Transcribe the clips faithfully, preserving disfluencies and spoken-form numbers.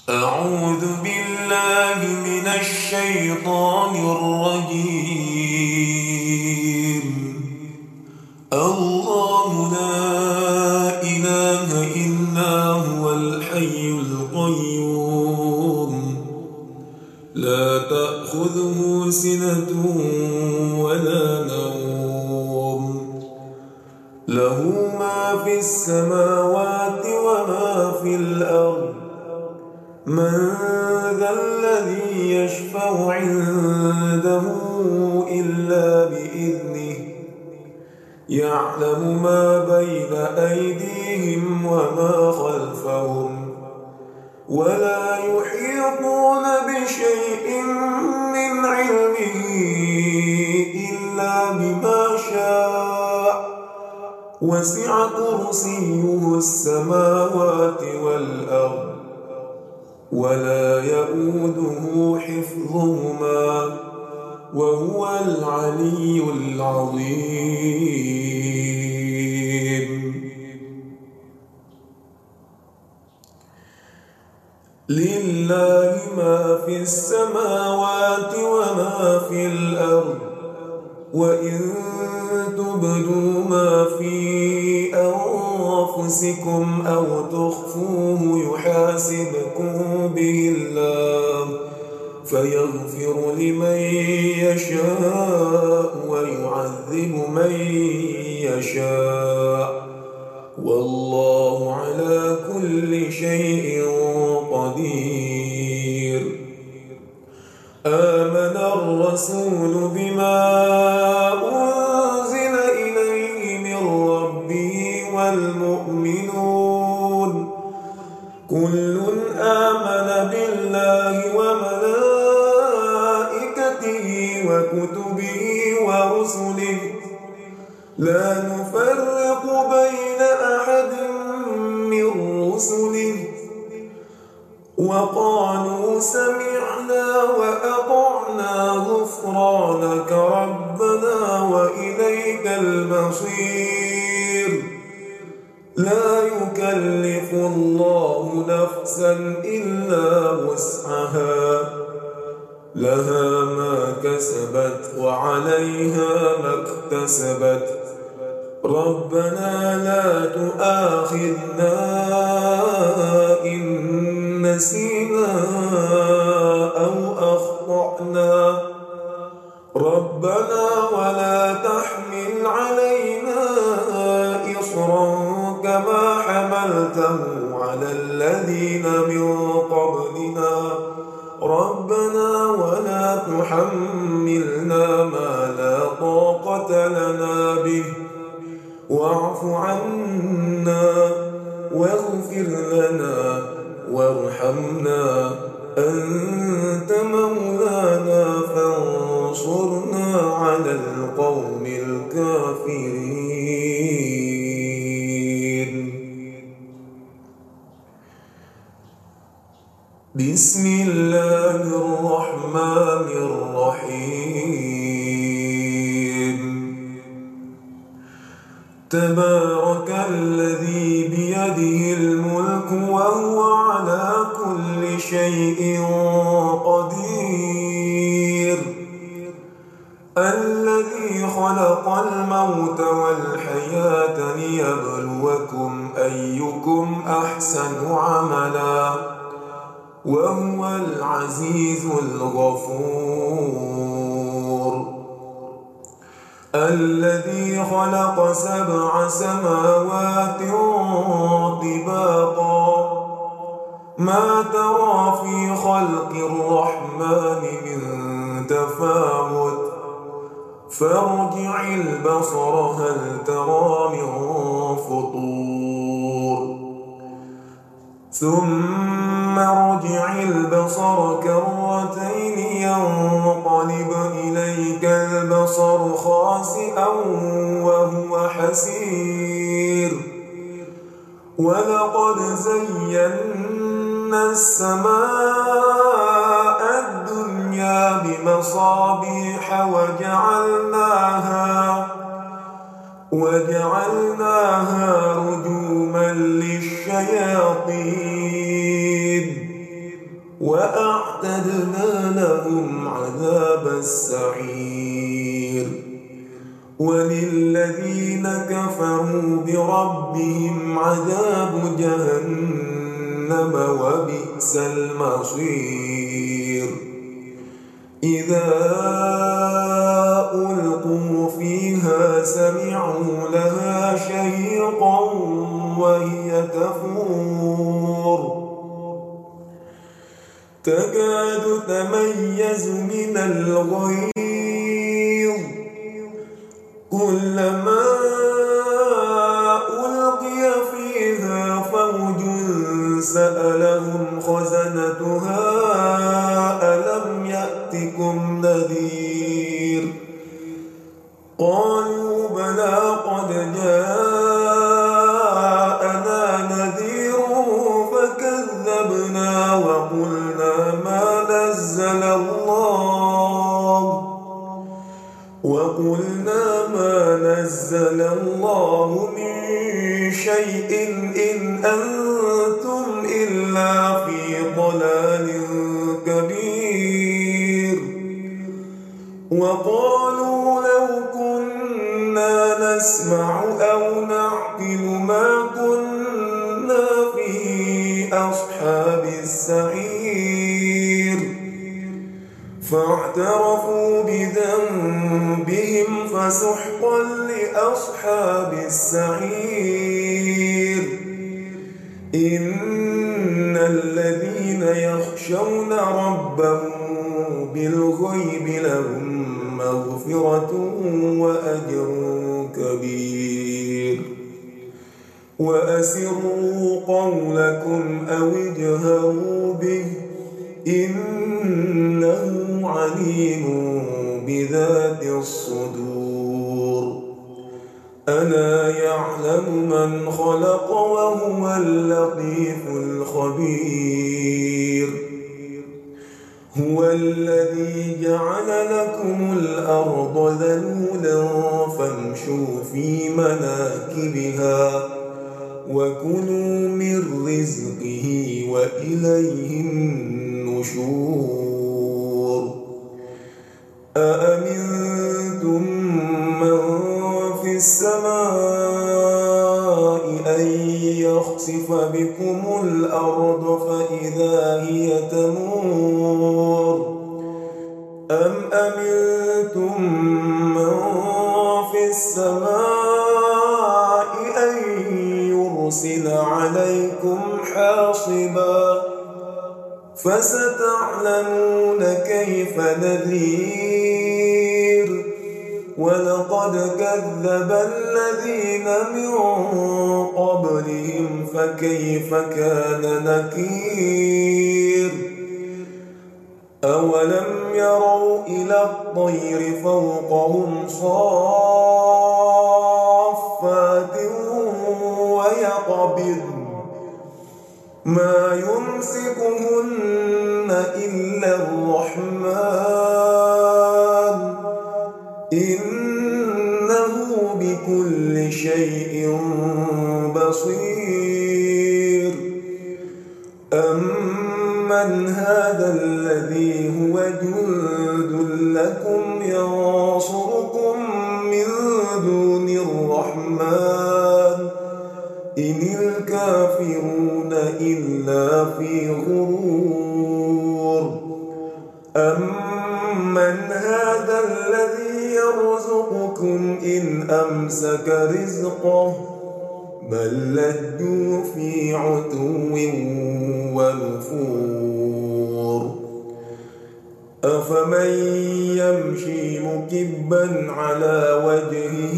أعوذ بالله من الشيطان الرجيم. الله لا إله إلا هو الحي القيوم، لا تأخذه سنة ولا نوم، له ما في السماوات وما في الأرض. من ذا الذي يشفع عنده إلا بإذنه، يعلم ما بين أيديهم وما خلفهم، ولا يحيطون بشيء من علمه إلا بما شاء، وسع كرسيه السماوات والأرض، ولا يؤوده حفظهما، وهو العلي العظيم. لله ما في السماوات وما في الأرض، وإن تبدوا ما في أنفسكم أو تخفوه يحاسبكم به الله، فيغفر لمن يشاء ويعذب من يشاء، والله على كل شيء قدير. آمن الرسول بما أنزل إليه من ربه والمؤمنون، كل آمن بالله وملائكته وكتبه ورسله، لا نفرق بين أحد من رسله، وقالوا سمعنا وأطعنا غفرانك ربنا وإليك المصير. لا يكلف الله نفسا إلا وسعها، لها ما كسبت وعليها ما اكتسبت. ربنا لا تؤاخذنا إن نسينا أو أخطأنا، ربنا ولا تحمل علينا إصرا كما حملته على الذين من قبلنا، ربنا ولا تحملنا ما لا طاقة لنا به، واعف عنا واغفر لنا وارحمنا، أنت مولانا فانصرنا على القوم الكافرين. بسم الله الرحمن الرحيم. تبارك الذي بيده الملك وهو على كل شيء قدير، الذي خلق الموت والحياة ليبلوكم أيكم أحسن عملا، وهو العزيز الغفور. الذي خلق سبع سماوات طباقا، ما ترى في خلق الرحمن من تفاوت، فارجع البصر هل ترى من فطور، ثم ارجع البصر كرتين ينقلب إليك البصر خاسئا وهو حسير، ولقد زينا السماء الدنيا بمصابيح وجعلناها وجعلناها رجوما للشياطين، وأعتدنا لهم عذاب السعير وللذين كفروا بربهم عذاب جهنم وبئس المصير إذا ألقوا فيها سمعوا لها شهيقا وهي تفور تكاد تميز من الغيظ كلما ألقي فيها فوج سألهم خزنتها ألم يأتكم نذير قالوا بلى قد جاءنا نذير فكذبنا وقلنا ما نزل الله وقلنا ما نزل الله من شيء إن أنتم إلا في ضلال كبير وقالوا لو كنا نسمع أو نعقل ما كنا في أصحاب السعير فاعترفوا بذنبهم فسحقا لأصحاب السعير إن الذين يخشون ربهم بالغيب لهم مغفرة وأجر كبير وأسروا قولكم أو اجهروا به إنه عليم بذات الصدور ألا يعلم من خلق وهو اللطيف الخبير هو الذي جعل لكم الأرض ذلولا فامشوا في مناكبها وكلوا من رزقه وإليه النشور أأمنتم من في السماء أن يخسف بكم الأرض فإذا هي تمور أم أمنتم من في السماء أن يرسل عليكم حاصبا فستعلمون كيف نذير ولقد كذب الذين من قبلهم فكيف كان نكير أولم يروا إلى الطير فوقهم صافات ويقبضن ما يمسكهن إلا الرحمن إنه بكل شيء بصير أمن هذا الذي هو جند لكم ينصركم من دون الرحمن إن الكافرون إلا في غرور أمن هذا الذي يرزقكم إن أمسك رزقه بل لجوا في عتو ونفور أفمن يمشي مكبا على وجهه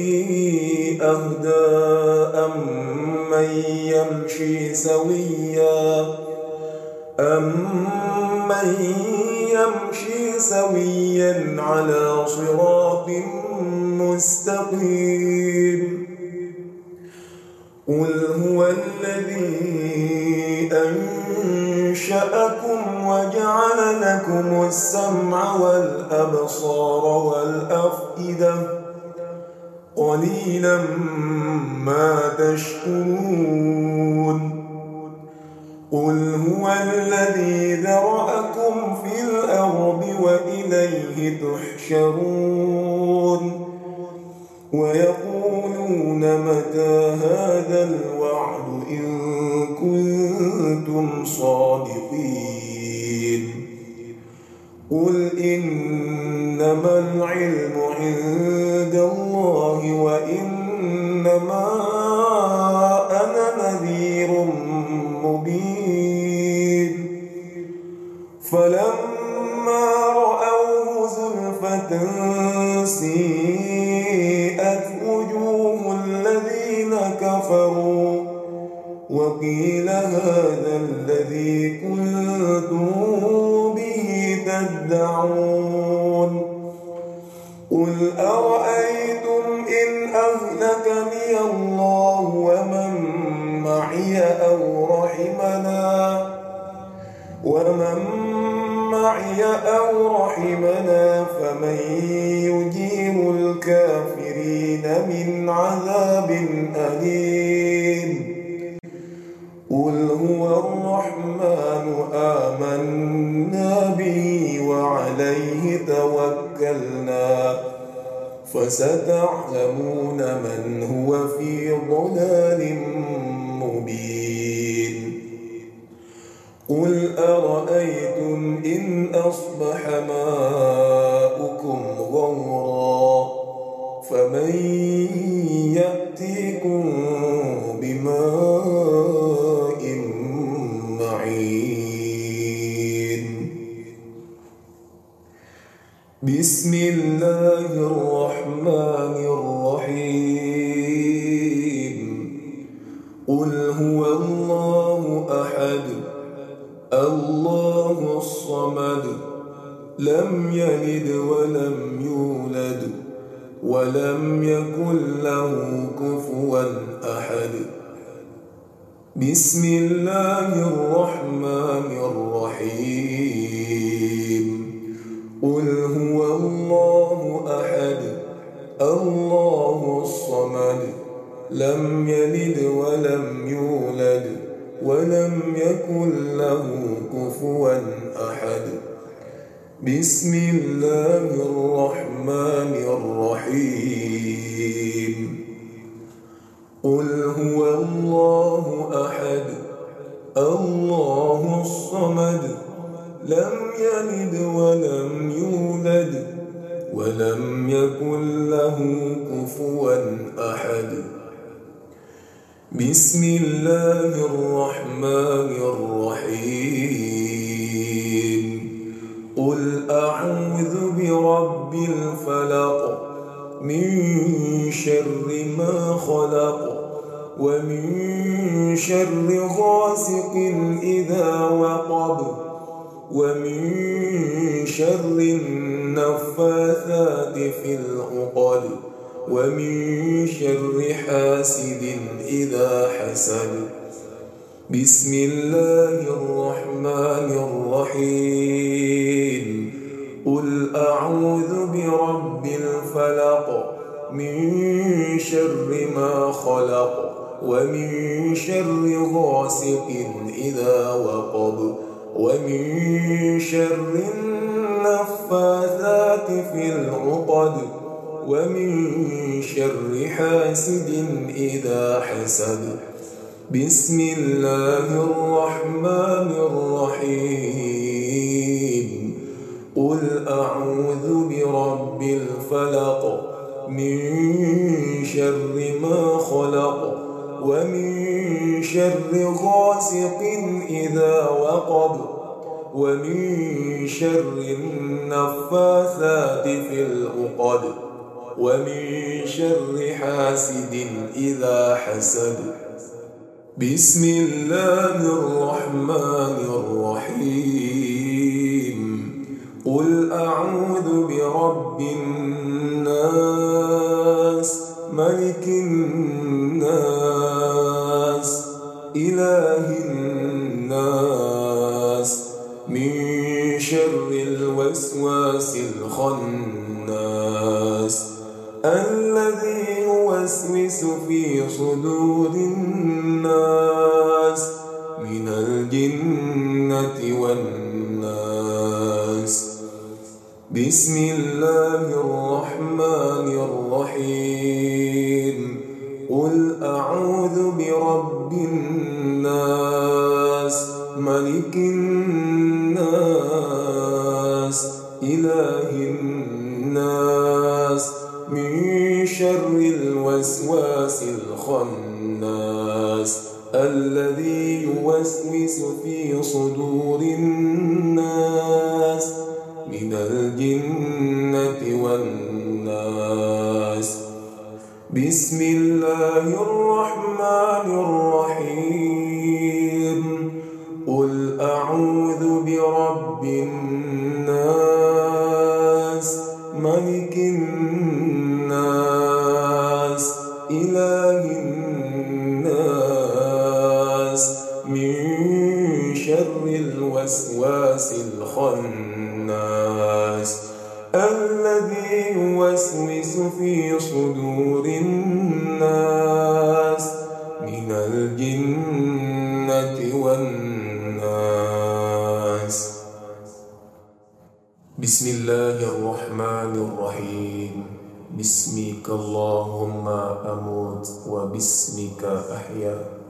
أهدى أمن يمشي سويا أمن يمشي سويا على صراط مستقيم قل هو الذي أنشأكم وجعل لكم السمع والأبصار والأفئدة قليلا ما تشكرون قل هو الذي ذرأكم في الأرض وإليه تحشرون ويقولون متى هذا الوعد إن كنتم صادقين قل إنما العلم عند الله وإنما أنا نذير مبين فلما رأوه زلفة سيئت وجوه الذين كفروا وقيل هذا الذي كنتم به تدعون قل أرأيتم إن أهلكني الله ومن معي أو رحمنا ومن معي أو رحمنا فمن يجير الكافرين من عذاب أليم قل هو الرحمن آمنا به وعليه توكلنا فستعلمون من هو في ضلال مبين قل أرأيتم إن أصبح ماؤكم غورا فمن يأتيكم بماء معين بسم الله الرحمن الرحيم قل هو الله أحد الله الصمد لم يلد ولم يولد ولم يكن له كفوا أحد بسم الله الرحمن الرحيم قل هو الله أحد الله الصمد لم يلد ولم يولد ولم يكن له كفوا أحد بسم الله الرحمن الرحيم قل هو الله أحد الله الصمد لم يلد ولم يولد ولم يكن له كفوا أحد بسم الله الرحمن الرحيم قل أعوذ برب الفلق من شر ما خلق ومن شر غاسق إذا وقب ومن شر النفاثات في العقد ومن شر حاسد إذا حسد بسم الله الرحمن الرحيم قل أعوذ برب الفلق من شر ما خلق ومن شر غاسق إذا وقب ومن شر النفاثات في العقد ومن شر حاسد إذا حسد بسم الله الرحمن الرحيم قل أعوذ برب الفلق من شر ما خلق ومن شر غاسق إذا وقب ومن شر النفاثات في العقد ومن شر حاسد إذا حسد بسم الله الرحمن الرحيم قل أعوذ برب الناس ملك الناس إله الناس من شر الوسواس الخناس الذي يوسوس في صدور الناس من الجنة والناس. بسم الله الرحمن الرحيم. قل أعوذ برب الناس ملك الناس إله الناس من شر الوسواس الخناس الذي يوسوس في صدور الناس من الجنة والناس. بسم الله الرحمن الرحيم. قل أعوذ برب الناس ملك الناس إله الناس من شر الوسواس الخناس الذي يوسوس في صدور الناس من الجنة والناس. بسم الله الرحمن الرحيم. باسمك اللهم أموت وباسمك أحيا.